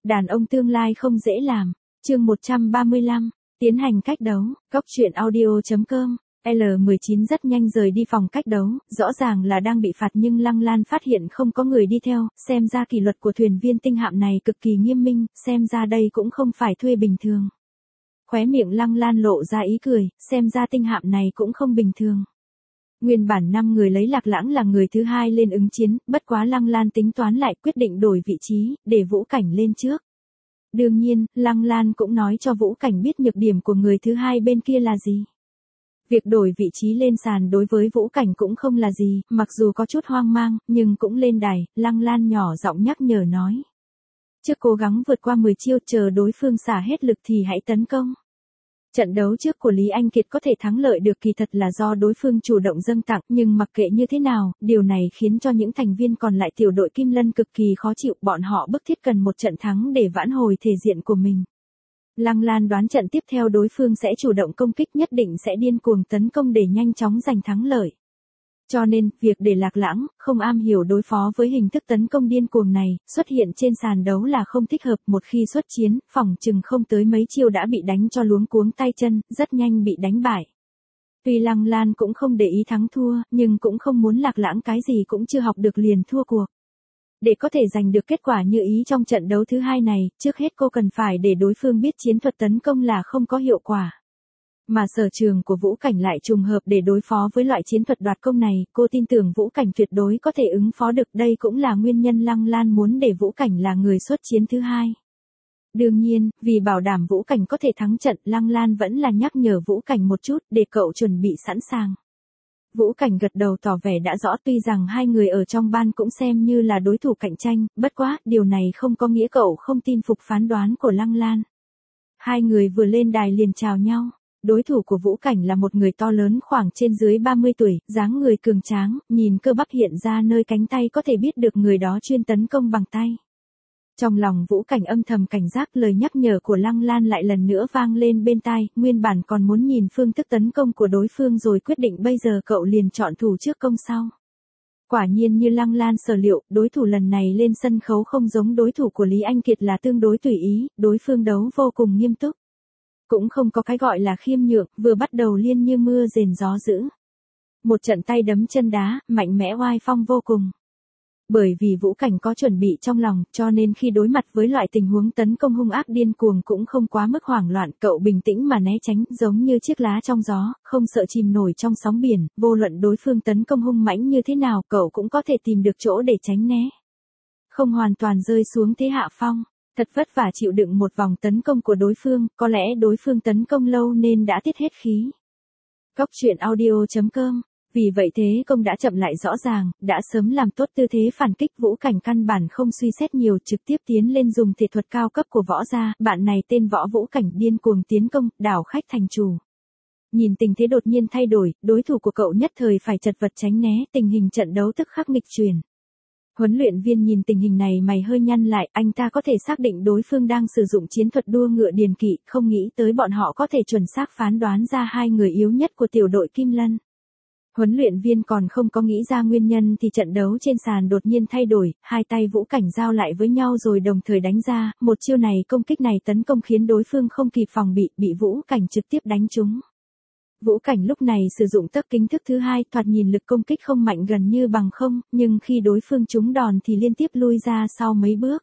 Đàn ông tương lai không dễ làm. Chương 135, tiến hành cách đấu. Góc truyện audio.com. L19 rất nhanh rời đi phòng cách đấu, rõ ràng là đang bị phạt nhưng Lăng Lan phát hiện không có người đi theo, xem ra kỷ luật của thuyền viên tinh hạm này cực kỳ nghiêm minh, xem ra đây cũng không phải thuê bình thường. Khóe miệng Lăng Lan lộ ra ý cười, xem ra tinh hạm này cũng không bình thường. Nguyên bản 5 người lấy Lạc Lãng là người thứ hai lên ứng chiến, bất quá Lăng Lan tính toán lại quyết định đổi vị trí, để Vũ Cảnh lên trước. Đương nhiên, Lăng Lan cũng nói cho Vũ Cảnh biết nhược điểm của người thứ hai bên kia là gì. Việc đổi vị trí lên sàn đối với Vũ Cảnh cũng không là gì, mặc dù có chút hoang mang, nhưng cũng lên đài, Lăng Lan nhỏ giọng nhắc nhở nói. Trước cố gắng vượt qua 10 chiêu chờ đối phương xả hết lực thì hãy tấn công. Trận đấu trước của Lý Anh Kiệt có thể thắng lợi được kỳ thật là do đối phương chủ động dâng tặng, nhưng mặc kệ như thế nào, điều này khiến cho những thành viên còn lại tiểu đội Kim Lân cực kỳ khó chịu, bọn họ bức thiết cần một trận thắng để vãn hồi thể diện của mình. Lăng Lan đoán trận tiếp theo đối phương sẽ chủ động công kích, nhất định sẽ điên cuồng tấn công để nhanh chóng giành thắng lợi. Cho nên, việc để Lạc Lãng, không am hiểu đối phó với hình thức tấn công điên cuồng này, xuất hiện trên sàn đấu là không thích hợp, một khi xuất chiến, phỏng chừng không tới mấy chiêu đã bị đánh cho luống cuống tay chân, rất nhanh bị đánh bại. Tuy Lăng Lan cũng không để ý thắng thua, nhưng cũng không muốn Lạc Lãng cái gì cũng chưa học được liền thua cuộc. Để có thể giành được kết quả như ý trong trận đấu thứ hai này, trước hết cô cần phải để đối phương biết chiến thuật tấn công là không có hiệu quả. Mà sở trường của Vũ Cảnh lại trùng hợp để đối phó với loại chiến thuật đoạt công này, cô tin tưởng Vũ Cảnh tuyệt đối có thể ứng phó được, đây cũng là nguyên nhân Lăng Lan muốn để Vũ Cảnh là người xuất chiến thứ hai. Đương nhiên, vì bảo đảm Vũ Cảnh có thể thắng trận, Lăng Lan vẫn là nhắc nhở Vũ Cảnh một chút để cậu chuẩn bị sẵn sàng. Vũ Cảnh gật đầu tỏ vẻ đã rõ, tuy rằng hai người ở trong ban cũng xem như là đối thủ cạnh tranh, bất quá, điều này không có nghĩa cậu không tin phục phán đoán của Lăng Lan. Hai người vừa lên đài liền chào nhau. Đối thủ của Vũ Cảnh là một người to lớn khoảng trên dưới 30 tuổi, dáng người cường tráng, nhìn cơ bắp hiện ra nơi cánh tay có thể biết được người đó chuyên tấn công bằng tay. Trong lòng Vũ Cảnh âm thầm cảnh giác, lời nhắc nhở của Lăng Lan lại lần nữa vang lên bên tai, nguyên bản còn muốn nhìn phương thức tấn công của đối phương rồi quyết định, bây giờ cậu liền chọn thủ trước công sau. Quả nhiên như Lăng Lan sở liệu, đối thủ lần này lên sân khấu không giống đối thủ của Lý Anh Kiệt là tương đối tùy ý, đối phương đấu vô cùng nghiêm túc. Cũng không có cái gọi là khiêm nhượng, vừa bắt đầu liên như mưa rền gió dữ. Một trận tay đấm chân đá, mạnh mẽ oai phong vô cùng. Bởi vì Vũ Cảnh có chuẩn bị trong lòng, cho nên khi đối mặt với loại tình huống tấn công hung ác điên cuồng cũng không quá mức hoảng loạn, cậu bình tĩnh mà né tránh, giống như chiếc lá trong gió, không sợ chìm nổi trong sóng biển, vô luận đối phương tấn công hung mãnh như thế nào, cậu cũng có thể tìm được chỗ để tránh né. Không hoàn toàn rơi xuống thế hạ phong. Thật vất vả chịu đựng một vòng tấn công của đối phương, có lẽ đối phương tấn công lâu nên đã tiết hết khí. Góc truyện audio.com. Vì vậy thế công đã chậm lại rõ ràng, đã sớm làm tốt tư thế phản kích, Vũ Cảnh căn bản không suy xét nhiều, trực tiếp tiến lên dùng thể thuật cao cấp của võ gia, bạn này tên Võ Vũ Cảnh điên cuồng tiến công, đảo khách thành chủ. Nhìn tình thế đột nhiên thay đổi, đối thủ của cậu nhất thời phải chật vật tránh né, tình hình trận đấu tức khắc nghịch chuyển. Huấn luyện viên nhìn tình hình này mày hơi nhăn lại, anh ta có thể xác định đối phương đang sử dụng chiến thuật đua ngựa điền kỵ, không nghĩ tới bọn họ có thể chuẩn xác phán đoán ra hai người yếu nhất của tiểu đội Kim Lân. Huấn luyện viên còn không có nghĩ ra nguyên nhân thì trận đấu trên sàn đột nhiên thay đổi, hai tay Vũ Cảnh giao lại với nhau rồi đồng thời đánh ra, một chiêu này công kích này tấn công khiến đối phương không kịp phòng bị Vũ Cảnh trực tiếp đánh trúng. Vũ Cảnh lúc này sử dụng tấc kính thức thứ hai, thoạt nhìn lực công kích không mạnh gần như bằng không, nhưng khi đối phương trúng đòn thì liên tiếp lui ra sau mấy bước.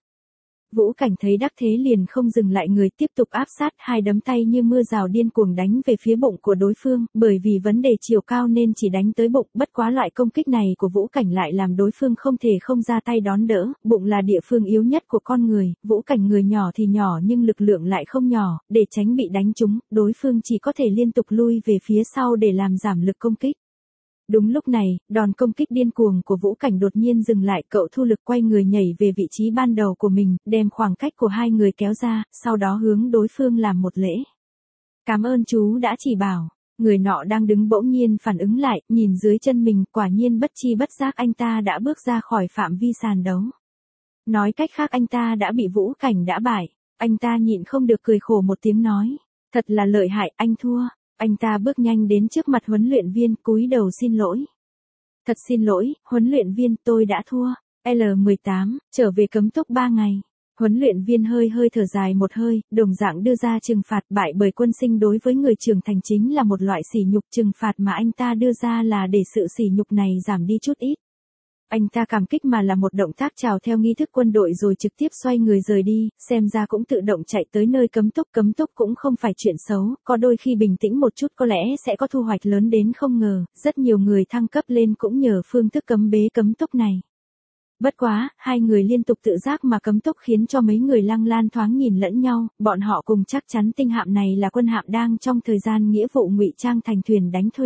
Vũ Cảnh thấy đắc thế liền không dừng lại người, tiếp tục áp sát, hai đấm tay như mưa rào điên cuồng đánh về phía bụng của đối phương, bởi vì vấn đề chiều cao nên chỉ đánh tới bụng, bất quá loại công kích này của Vũ Cảnh lại làm đối phương không thể không ra tay đón đỡ, bụng là địa phương yếu nhất của con người, Vũ Cảnh người nhỏ thì nhỏ nhưng lực lượng lại không nhỏ, để tránh bị đánh trúng, đối phương chỉ có thể liên tục lui về phía sau để làm giảm lực công kích. Đúng lúc này, đòn công kích điên cuồng của Vũ Cảnh đột nhiên dừng lại, cậu thu lực quay người nhảy về vị trí ban đầu của mình, đem khoảng cách của hai người kéo ra, sau đó hướng đối phương làm một lễ. Cảm ơn chú đã chỉ bảo. Người nọ đang đứng bỗng nhiên phản ứng lại, nhìn dưới chân mình, quả nhiên bất chi bất giác anh ta đã bước ra khỏi phạm vi sàn đấu. Nói cách khác anh ta đã bị Vũ Cảnh đã bại, anh ta nhịn không được cười khổ một tiếng nói, thật là lợi hại, anh thua. Anh ta bước nhanh đến trước mặt huấn luyện viên, cúi đầu xin lỗi. Thật xin lỗi, huấn luyện viên, tôi đã thua. L18, trở về cấm túc 3 ngày. Huấn luyện viên hơi hơi thở dài một hơi, đồng dạng đưa ra trừng phạt bại bởi quân sinh đối với người trưởng thành chính là một loại sỉ nhục, trừng phạt mà anh ta đưa ra là để sự sỉ nhục này giảm đi chút ít. Anh ta cảm kích mà là một động tác chào theo nghi thức quân đội rồi trực tiếp xoay người rời đi, xem ra cũng tự động chạy tới nơi cấm túc cũng không phải chuyện xấu, có đôi khi bình tĩnh một chút có lẽ sẽ có thu hoạch lớn đến không ngờ, rất nhiều người thăng cấp lên cũng nhờ phương thức cấm bế cấm túc này. Bất quá, hai người liên tục tự giác mà cấm túc khiến cho mấy người Lăng Lan thoáng nhìn lẫn nhau, bọn họ cùng chắc chắn tinh hạm này là quân hạm đang trong thời gian nghĩa vụ ngụy trang thành thuyền đánh thuê.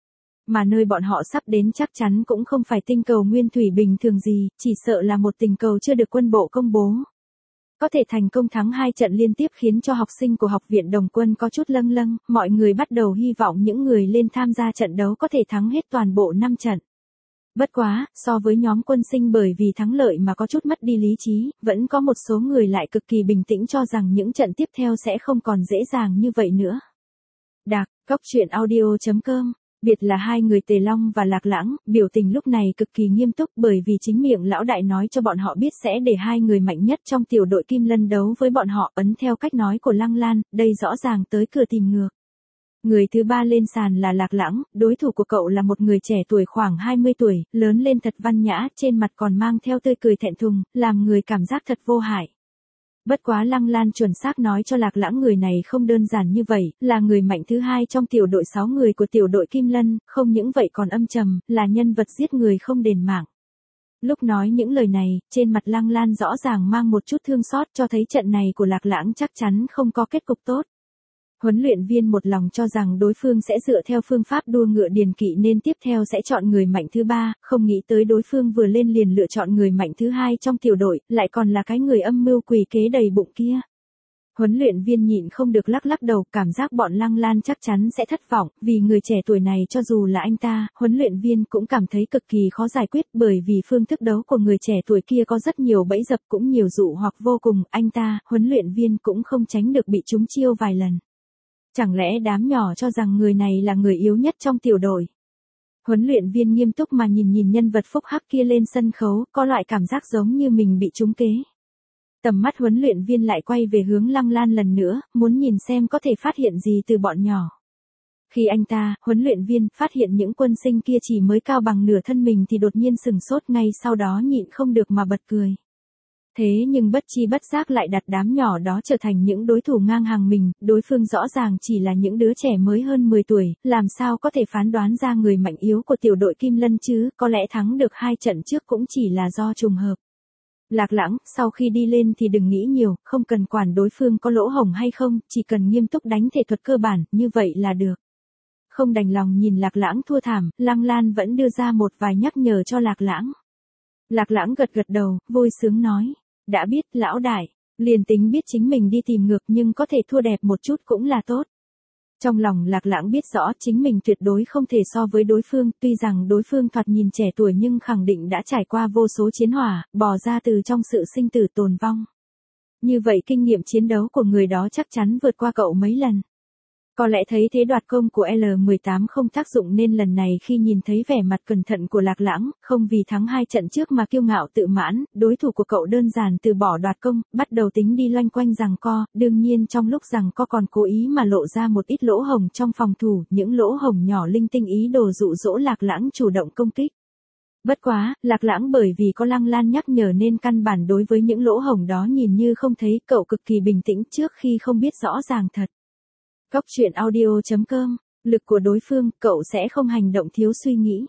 Mà nơi bọn họ sắp đến chắc chắn cũng không phải tinh cầu nguyên thủy bình thường gì, chỉ sợ là một tinh cầu chưa được quân bộ công bố. Có thể thành công thắng 2 trận liên tiếp khiến cho học sinh của học viện Đồng Quân có chút lâng lâng, mọi người bắt đầu hy vọng những người lên tham gia trận đấu có thể thắng hết toàn bộ 5 trận. Bất quá, so với nhóm quân sinh bởi vì thắng lợi mà có chút mất đi lý trí, vẫn có một số người lại cực kỳ bình tĩnh cho rằng những trận tiếp theo sẽ không còn dễ dàng như vậy nữa. Đạc, Cóc Truyện Audio.com. Biệt là hai người Tề Long và Lạc Lãng, biểu tình lúc này cực kỳ nghiêm túc bởi vì chính miệng lão đại nói cho bọn họ biết sẽ để hai người mạnh nhất trong tiểu đội Kim Lân đấu với bọn họ, ấn theo cách nói của Lăng Lan, đây rõ ràng tới cửa tìm ngược. Người thứ ba lên sàn là Lạc Lãng, đối thủ của cậu là một người trẻ tuổi khoảng 20 tuổi, lớn lên thật văn nhã, trên mặt còn mang theo tươi cười thẹn thùng, làm người cảm giác thật vô hại. Bất quá Lăng Lan chuẩn xác nói cho Lạc Lãng người này không đơn giản như vậy, là người mạnh thứ hai trong tiểu đội 6 người của tiểu đội Kim Lân, không những vậy còn âm trầm, là nhân vật giết người không đền mạng. Lúc nói những lời này, trên mặt Lăng Lan rõ ràng mang một chút thương xót cho thấy trận này của Lạc Lãng chắc chắn không có kết cục tốt. Huấn luyện viên một lòng cho rằng đối phương sẽ dựa theo phương pháp đua ngựa điền kỵ nên tiếp theo sẽ chọn người mạnh thứ ba, không nghĩ tới đối phương vừa lên liền lựa chọn người mạnh thứ hai trong tiểu đội, lại còn là cái người âm mưu quỷ kế đầy bụng kia. Huấn luyện viên nhịn không được lắc lắc đầu, cảm giác bọn Lăng Lan chắc chắn sẽ thất vọng, vì người trẻ tuổi này cho dù là anh ta, huấn luyện viên cũng cảm thấy cực kỳ khó giải quyết bởi vì phương thức đấu của người trẻ tuổi kia có rất nhiều bẫy dập cũng nhiều dụ hoặc vô cùng, anh ta, huấn luyện viên cũng không tránh được bị trúng chiêu vài lần. Chẳng lẽ đám nhỏ cho rằng người này là người yếu nhất trong tiểu đội? Huấn luyện viên nghiêm túc mà nhìn nhân vật phúc hắc kia lên sân khấu, có loại cảm giác giống như mình bị trúng kế. Tầm mắt huấn luyện viên lại quay về hướng Lăng Lan lần nữa, muốn nhìn xem có thể phát hiện gì từ bọn nhỏ. Khi anh ta, huấn luyện viên, phát hiện những quân sinh kia chỉ mới cao bằng nửa thân mình thì đột nhiên sừng sốt, ngay sau đó nhịn không được mà bật cười. Thế nhưng bất chi bất giác lại đặt đám nhỏ đó trở thành những đối thủ ngang hàng mình, đối phương rõ ràng chỉ là những đứa trẻ mới hơn 10 tuổi, làm sao có thể phán đoán ra người mạnh yếu của tiểu đội Kim Lân chứ, có lẽ thắng được 2 trận trước cũng chỉ là do trùng hợp. Lạc Lãng, sau khi đi lên thì đừng nghĩ nhiều, không cần quản đối phương có lỗ hổng hay không, chỉ cần nghiêm túc đánh thể thuật cơ bản, như vậy là được. Không đành lòng nhìn Lạc Lãng thua thảm, Lăng Lan vẫn đưa ra một vài nhắc nhở cho Lạc Lãng. Lạc Lãng gật gật đầu, vui sướng nói. Đã biết, lão đại, liền tính biết chính mình đi tìm ngược nhưng có thể thua đẹp một chút cũng là tốt. Trong lòng Lạc Lãng biết rõ chính mình tuyệt đối không thể so với đối phương, tuy rằng đối phương thoạt nhìn trẻ tuổi nhưng khẳng định đã trải qua vô số chiến hỏa, bò ra từ trong sự sinh tử tồn vong. Như vậy kinh nghiệm chiến đấu của người đó chắc chắn vượt qua cậu mấy lần. Có lẽ thấy thế đoạt công của L18 không tác dụng nên lần này khi nhìn thấy vẻ mặt cẩn thận của Lạc Lãng, không vì thắng 2 trận trước mà kiêu ngạo tự mãn, đối thủ của cậu đơn giản từ bỏ đoạt công, bắt đầu tính đi loanh quanh giằng co, đương nhiên trong lúc giằng co còn cố ý mà lộ ra một ít lỗ hổng trong phòng thủ, những lỗ hổng nhỏ linh tinh ý đồ dụ dỗ Lạc Lãng chủ động công kích. Bất quá, Lạc Lãng bởi vì có Lăng Lan nhắc nhở nên căn bản đối với những lỗ hổng đó nhìn như không thấy, cậu cực kỳ bình tĩnh trước khi không biết rõ ràng thật. Cóc Truyện Audio.com, lực của đối phương, cậu sẽ không hành động thiếu suy nghĩ.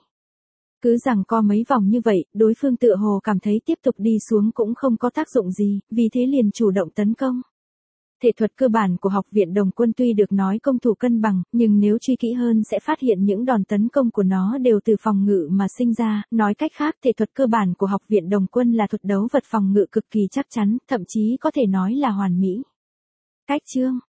Cứ giằng co mấy vòng như vậy, đối phương tựa hồ cảm thấy tiếp tục đi xuống cũng không có tác dụng gì, vì thế liền chủ động tấn công. Thể thuật cơ bản của học viện Đồng Quân tuy được nói công thủ cân bằng, nhưng nếu truy kỹ hơn sẽ phát hiện những đòn tấn công của nó đều từ phòng ngự mà sinh ra, nói cách khác thể thuật cơ bản của học viện Đồng Quân là thuật đấu vật phòng ngự cực kỳ chắc chắn, thậm chí có thể nói là hoàn mỹ. Cách chương